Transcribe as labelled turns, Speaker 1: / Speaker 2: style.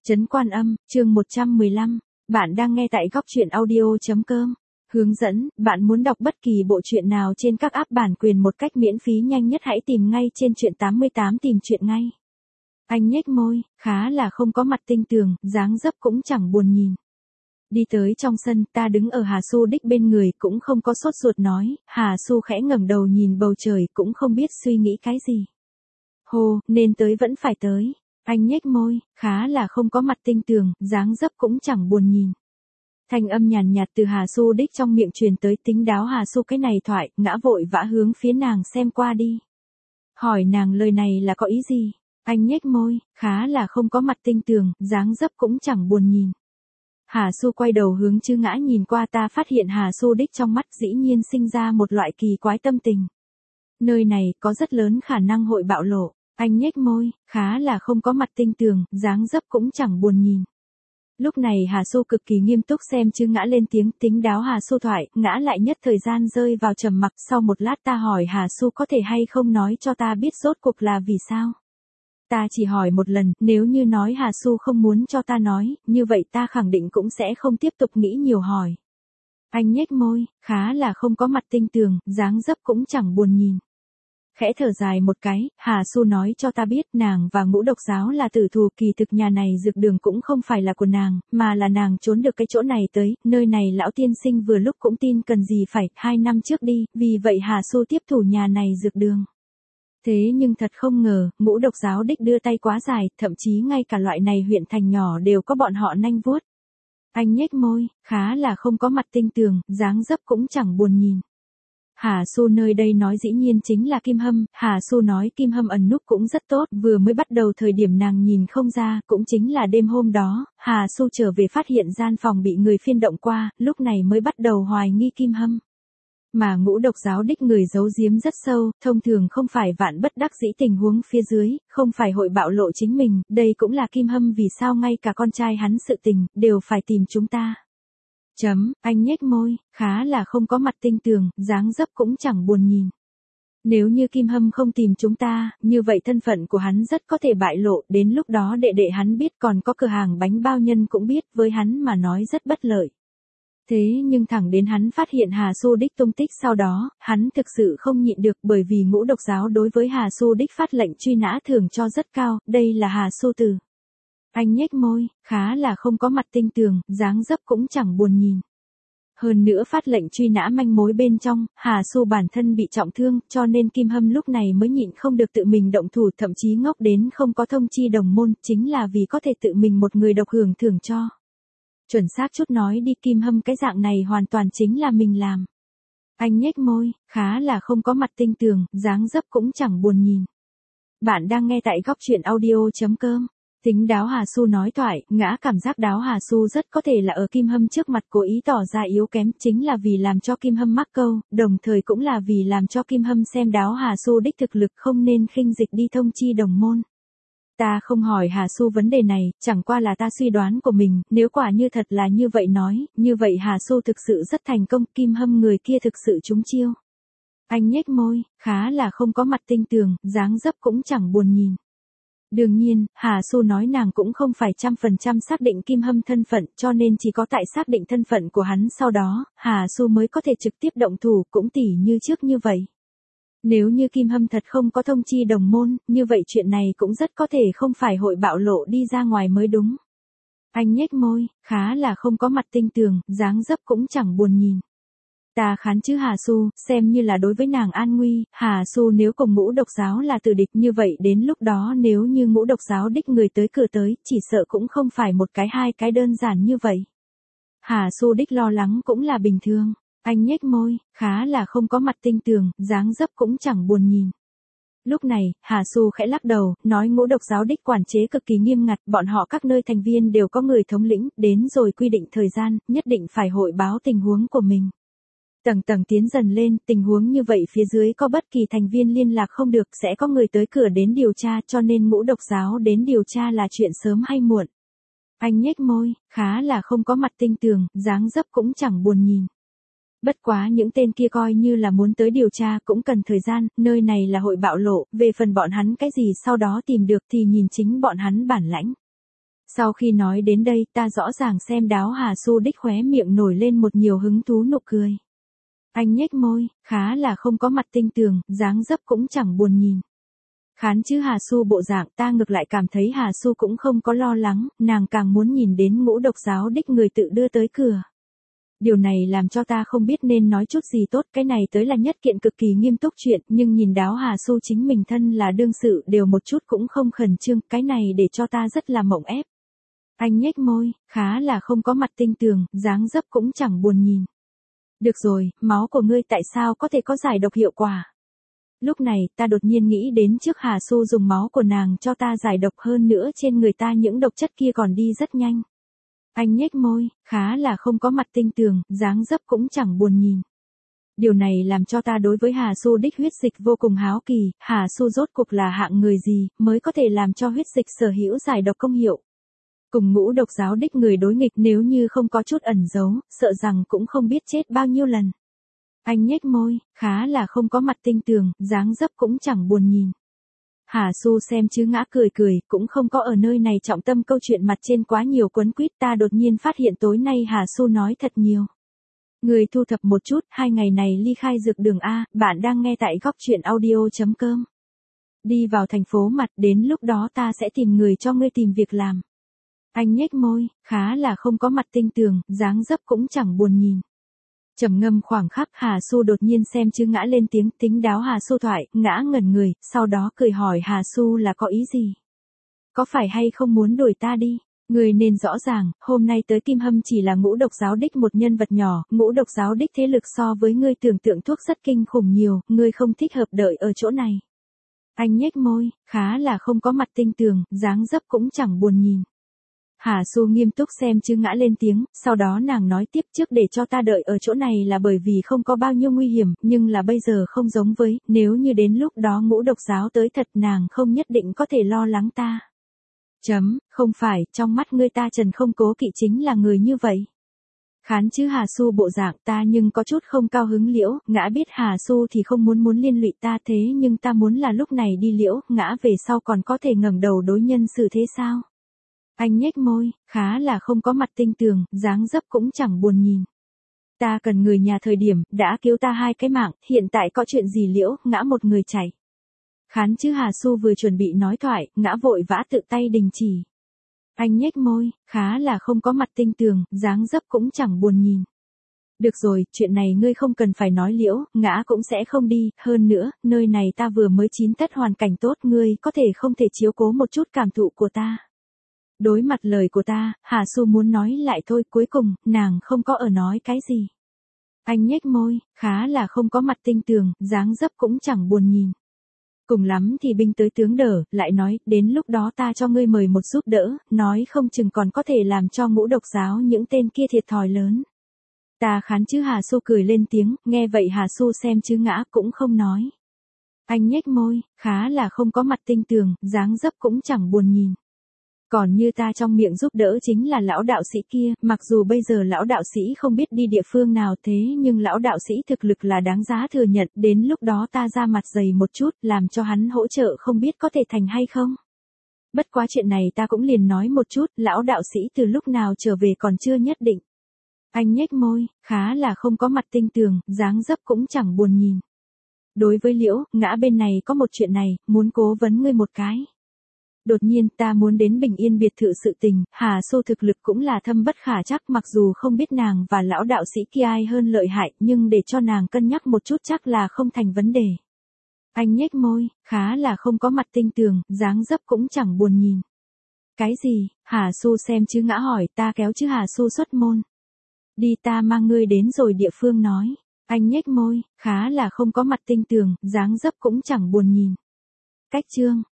Speaker 1: Trấn Quan Âm, chương 115. Bạn đang nghe tại góc truyện audio.com. Hướng dẫn, bạn muốn đọc bất kỳ bộ truyện nào trên các app bản quyền một cách miễn phí nhanh nhất hãy tìm ngay trên truyện 88 tìm truyện ngay. Anh nhếch môi, khá là không có mặt tinh tường, dáng dấp cũng chẳng buồn nhìn. Đi tới trong sân, ta đứng ở Hà Xu Đích bên người cũng không có sốt ruột nói, Hà Xu khẽ ngẩng đầu nhìn bầu trời cũng không biết suy nghĩ cái gì. Hồ, nên tới vẫn phải tới. Anh nhếch môi, khá là không có mặt tinh tường, dáng dấp cũng chẳng buồn nhìn. Thanh âm nhàn nhạt từ Hà Xu Đích trong miệng truyền tới, tính đáo Hà Xu cái này thoại, ngã vội vã hướng phía nàng xem qua đi. Hỏi nàng lời này là có ý gì? Anh nhếch môi, khá là không có mặt tinh tường, dáng dấp cũng chẳng buồn nhìn. Hà Xu quay đầu hướng Chư Ngã nhìn qua, ta phát hiện Hà Xu Đích trong mắt dĩ nhiên sinh ra một loại kỳ quái tâm tình. Nơi này có rất lớn khả năng hội bạo lộ. Anh nhếch môi, khá là không có mặt tinh tường, dáng dấp cũng chẳng buồn nhìn. Lúc này Hà Xu cực kỳ nghiêm túc xem Chư Ngã lên tiếng, tính đáo Hà Xu thoại, Ngã lại nhất thời gian rơi vào trầm mặc. Sau một lát ta hỏi Hà Xu có thể hay không nói cho ta biết rốt cuộc là vì sao. Ta chỉ hỏi một lần, nếu như nói Hà Xu không muốn cho ta nói, như vậy ta khẳng định cũng sẽ không tiếp tục nghĩ nhiều hỏi. Anh nhếch môi, khá là không có mặt tinh tường, dáng dấp cũng chẳng buồn nhìn. Khẽ thở dài một cái, Hà Xu nói cho ta biết nàng và Ngũ Độc Giáo là tử thù, kỳ thực nhà này dược đường cũng không phải là của nàng, mà là nàng trốn được cái chỗ này tới, nơi này lão tiên sinh vừa lúc cũng tin cần gì phải, 2 năm trước đi, vì vậy Hà Xu tiếp thủ nhà này dược đường. Thế nhưng thật không ngờ, Ngũ Độc Giáo đích đưa tay quá dài, thậm chí ngay cả loại này huyện thành nhỏ đều có bọn họ nanh vuốt. Anh nhếch môi, khá là không có mặt tinh tường, dáng dấp cũng chẳng buồn nhìn. Hà Xu nơi đây nói dĩ nhiên chính là Kim Hâm, Hà Xu nói Kim Hâm ẩn núp cũng rất tốt, vừa mới bắt đầu thời điểm nàng nhìn không ra, cũng chính là đêm hôm đó, Hà Xu trở về phát hiện gian phòng bị người phiên động qua, lúc này mới bắt đầu hoài nghi Kim Hâm. Mà Ngũ Độc Giáo đích người giấu giếm rất sâu, thông thường không phải vạn bất đắc dĩ tình huống phía dưới, không phải hội bạo lộ chính mình, đây cũng là Kim Hâm vì sao ngay cả con trai hắn sự tình, đều phải tìm chúng ta. Anh nhếch môi, khá là không có mặt tinh tường, dáng dấp cũng chẳng buồn nhìn. Nếu như Kim Hâm không tìm chúng ta, như vậy thân phận của hắn rất có thể bại lộ, đến lúc đó đệ đệ hắn biết, còn có cửa hàng bánh bao nhân cũng biết, với hắn mà nói rất bất lợi. Thế nhưng thẳng đến hắn phát hiện Hà Xu Đích tung tích sau đó, hắn thực sự không nhịn được, bởi vì Ngũ Độc Giáo đối với Hà Xu Đích phát lệnh truy nã thưởng cho rất cao, đây là Hà Xu Tử. Anh nhếch môi, khá là không có mặt tinh tường, dáng dấp cũng chẳng buồn nhìn. Hơn nữa phát lệnh truy nã manh mối bên trong, Hà Xu bản thân bị trọng thương, cho nên Kim Hâm lúc này mới nhịn không được tự mình động thủ, thậm chí ngốc đến không có thông chi đồng môn, chính là vì có thể tự mình một người độc hưởng thưởng cho. Chuẩn xác chút nói đi, Kim Hâm cái dạng này hoàn toàn chính là mình làm. Anh nhếch môi, khá là không có mặt tinh tường, dáng dấp cũng chẳng buồn nhìn. Bạn đang nghe tại góc truyện audio.com. Tính đáo Hà Xu nói thoại, Ngã cảm giác đáo Hà Xu rất có thể là ở Kim Hâm trước mặt cố ý tỏ ra yếu kém, chính là vì làm cho Kim Hâm mắc câu, đồng thời cũng là vì làm cho Kim Hâm xem đáo Hà Xu đích thực lực không nên khinh dịch đi thông chi đồng môn. Ta không hỏi Hà Xu vấn đề này, chẳng qua là ta suy đoán của mình, nếu quả như thật là như vậy nói, như vậy Hà Xu thực sự rất thành công, Kim Hâm người kia thực sự trúng chiêu. Anh nhếch môi, khá là không có mặt tinh tường, dáng dấp cũng chẳng buồn nhìn. Đương nhiên, Hà Xu nói nàng cũng không phải 100% xác định Kim Hâm thân phận, cho nên chỉ có tại xác định thân phận của hắn sau đó, Hà Xu mới có thể trực tiếp động thủ, cũng tỉ như trước như vậy. Nếu như Kim Hâm thật không có thông chi đồng môn, như vậy chuyện này cũng rất có thể không phải hội bạo lộ đi ra ngoài mới đúng. Anh nhếch môi, khá là không có mặt tinh tường, dáng dấp cũng chẳng buồn nhìn. Ta khán chứ Hà Xu, xem như là đối với nàng an nguy, Hà Xu nếu cùng Ngũ Độc Giáo là tử địch, như vậy đến lúc đó nếu như Ngũ Độc Giáo đích người tới cửa tới, chỉ sợ cũng không phải một cái hai cái đơn giản như vậy. Hà Xu đích lo lắng cũng là bình thường. Anh nhếch môi, khá là không có mặt tinh tường, dáng dấp cũng chẳng buồn nhìn. Lúc này, Hà Xu khẽ lắc đầu, nói Ngũ Độc Giáo đích quản chế cực kỳ nghiêm ngặt, bọn họ các nơi thành viên đều có người thống lĩnh, đến rồi quy định thời gian, nhất định phải hội báo tình huống của mình. Tầng tầng tiến dần lên, tình huống như vậy phía dưới có bất kỳ thành viên liên lạc không được, sẽ có người tới cửa đến điều tra, cho nên Ngũ Độc Giáo đến điều tra là chuyện sớm hay muộn. Anh nhếch môi, khá là không có mặt tinh tường, dáng dấp cũng chẳng buồn nhìn. Bất quá những tên kia coi như là muốn tới điều tra cũng cần thời gian, nơi này là hội bạo lộ, về phần bọn hắn cái gì sau đó tìm được thì nhìn chính bọn hắn bản lãnh. Sau khi nói đến đây ta rõ ràng xem Đáo Hà Su đích khóe miệng nổi lên một nhiều hứng thú nụ cười. Anh nhếch môi, khá là không có mặt tinh tường, dáng dấp cũng chẳng buồn nhìn. Khán chứ Hà Su bộ dạng ta ngược lại cảm thấy Hà Su cũng không có lo lắng, nàng càng muốn nhìn đến Ngũ Độc Giáo đích người tự đưa tới cửa. Điều này làm cho ta không biết nên nói chút gì tốt, cái này tới là nhất kiện cực kỳ nghiêm túc chuyện, nhưng nhìn Đáo Hà Su chính mình thân là đương sự đều một chút cũng không khẩn trương, cái này để cho ta rất là mộng ép. Anh nhếch môi, khá là không có mặt tinh tường, dáng dấp cũng chẳng buồn nhìn. Được rồi, máu của ngươi tại sao có thể có giải độc hiệu quả? Lúc này, ta đột nhiên nghĩ đến trước Hà Su dùng máu của nàng cho ta giải độc, hơn nữa trên người ta những độc chất kia còn đi rất nhanh. Anh nhếch môi, khá là không có mặt tinh tường, dáng dấp cũng chẳng buồn nhìn. Điều này làm cho ta đối với Hà Su đích huyết dịch vô cùng háo kỳ, Hà Su rốt cuộc là hạng người gì, mới có thể làm cho huyết dịch sở hữu giải độc công hiệu. Cùng Ngũ Độc Giáo đích người đối nghịch, nếu như không có chút ẩn giấu, sợ rằng cũng không biết chết bao nhiêu lần. Anh nhếch môi, khá là không có mặt tinh tường, dáng dấp cũng chẳng buồn nhìn. Hà Su xem chứ ngã cười cười, cũng không có ở nơi này trọng tâm câu chuyện mặt trên quá nhiều quấn quýt, ta đột nhiên phát hiện tối nay Hà Su nói thật nhiều. Người thu thập một chút, 2 ngày này ly khai dược đường A, bạn đang nghe tại góc truyện audio.com. Đi vào thành phố mặt, đến lúc đó ta sẽ tìm người cho ngươi tìm việc làm. Anh nhếch môi, khá là không có mặt tinh tường, dáng dấp cũng chẳng buồn nhìn. Trầm ngâm khoảng khắc, Hà Su đột nhiên xem chứ ngã lên tiếng, tính Đáo Hà Su thoại, ngã ngẩn người, sau đó cười hỏi Hà Su là có ý gì? Có phải hay không muốn đuổi ta đi? Người nên rõ ràng, hôm nay tới Kim Hâm chỉ là Ngũ Độc Giáo đích một nhân vật nhỏ, Ngũ Độc Giáo đích thế lực so với ngươi tưởng tượng thuốc rất kinh khủng nhiều, ngươi không thích hợp đợi ở chỗ này. Anh nhếch môi, khá là không có mặt tinh tường, dáng dấp cũng chẳng buồn nhìn. Hà Su nghiêm túc xem chứ ngã lên tiếng, sau đó nàng nói tiếp, trước để cho ta đợi ở chỗ này là bởi vì không có bao nhiêu nguy hiểm, nhưng là bây giờ không giống với, nếu như đến lúc đó Ngũ Độc Giáo tới thật nàng không nhất định có thể lo lắng ta. Không phải, trong mắt ngươi ta Trần Không Cố Kỵ chính là người như vậy. Khán chứ Hà Su bộ dạng ta nhưng có chút không cao hứng liễu, ngã biết Hà Su thì không muốn liên lụy ta thế nhưng ta muốn là lúc này đi liễu, ngã về sau còn có thể ngẩng đầu đối nhân xử thế sao? Anh nhếch môi, khá là không có mặt tinh tường, dáng dấp cũng chẳng buồn nhìn. Ta cần người nhà thời điểm, đã cứu ta 2 cái mạng, hiện tại có chuyện gì liễu, ngã một người chạy. Khán chứ Hà Su vừa chuẩn bị nói thoại, ngã vội vã tự tay đình chỉ. Anh nhếch môi, khá là không có mặt tinh tường, dáng dấp cũng chẳng buồn nhìn. Được rồi, chuyện này ngươi không cần phải nói liễu, ngã cũng sẽ không đi, hơn nữa, nơi này ta vừa mới chín tất hoàn cảnh tốt, ngươi có thể không thể chiếu cố một chút cảm thụ của ta. Đối mặt lời của ta, Hà Su muốn nói lại thôi, cuối cùng, nàng không có ở nói cái gì. Anh nhếch môi, khá là không có mặt tinh tường, dáng dấp cũng chẳng buồn nhìn. Cùng lắm thì binh tới tướng đỡ, lại nói, đến lúc đó ta cho ngươi mời một giúp đỡ, nói không chừng còn có thể làm cho Ngũ Độc Giáo những tên kia thiệt thòi lớn. Ta khán chứ Hà Su cười lên tiếng, nghe vậy Hà Su xem chứ ngã cũng không nói. Anh nhếch môi, khá là không có mặt tinh tường, dáng dấp cũng chẳng buồn nhìn. Còn như ta trong miệng giúp đỡ chính là lão đạo sĩ kia, mặc dù bây giờ lão đạo sĩ không biết đi địa phương nào thế nhưng lão đạo sĩ thực lực là đáng giá thừa nhận, đến lúc đó ta ra mặt dày một chút, làm cho hắn hỗ trợ không biết có thể thành hay không. Bất quá chuyện này ta cũng liền nói một chút, lão đạo sĩ từ lúc nào trở về còn chưa nhất định. Anh nhếch môi, khá là không có mặt tinh tường, dáng dấp cũng chẳng buồn nhìn. Đối với Liễu, ngã bên này có một chuyện này, muốn cố vấn ngươi một cái. Đột nhiên ta muốn đến Bình Yên biệt thự sự tình, Hà Su thực lực cũng là thâm bất khả chắc, mặc dù không biết nàng và lão đạo sĩ kia ai hơn lợi hại, nhưng để cho nàng cân nhắc một chút chắc là không thành vấn đề. Anh nhếch môi, khá là không có mặt tinh tường, dáng dấp cũng chẳng buồn nhìn. Cái gì? Hà Su xem chứ ngã hỏi, ta kéo chứ Hà Su xuất môn. Đi, ta mang ngươi đến rồi địa phương nói. Anh nhếch môi, khá là không có mặt tinh tường, dáng dấp cũng chẳng buồn nhìn. Cách chương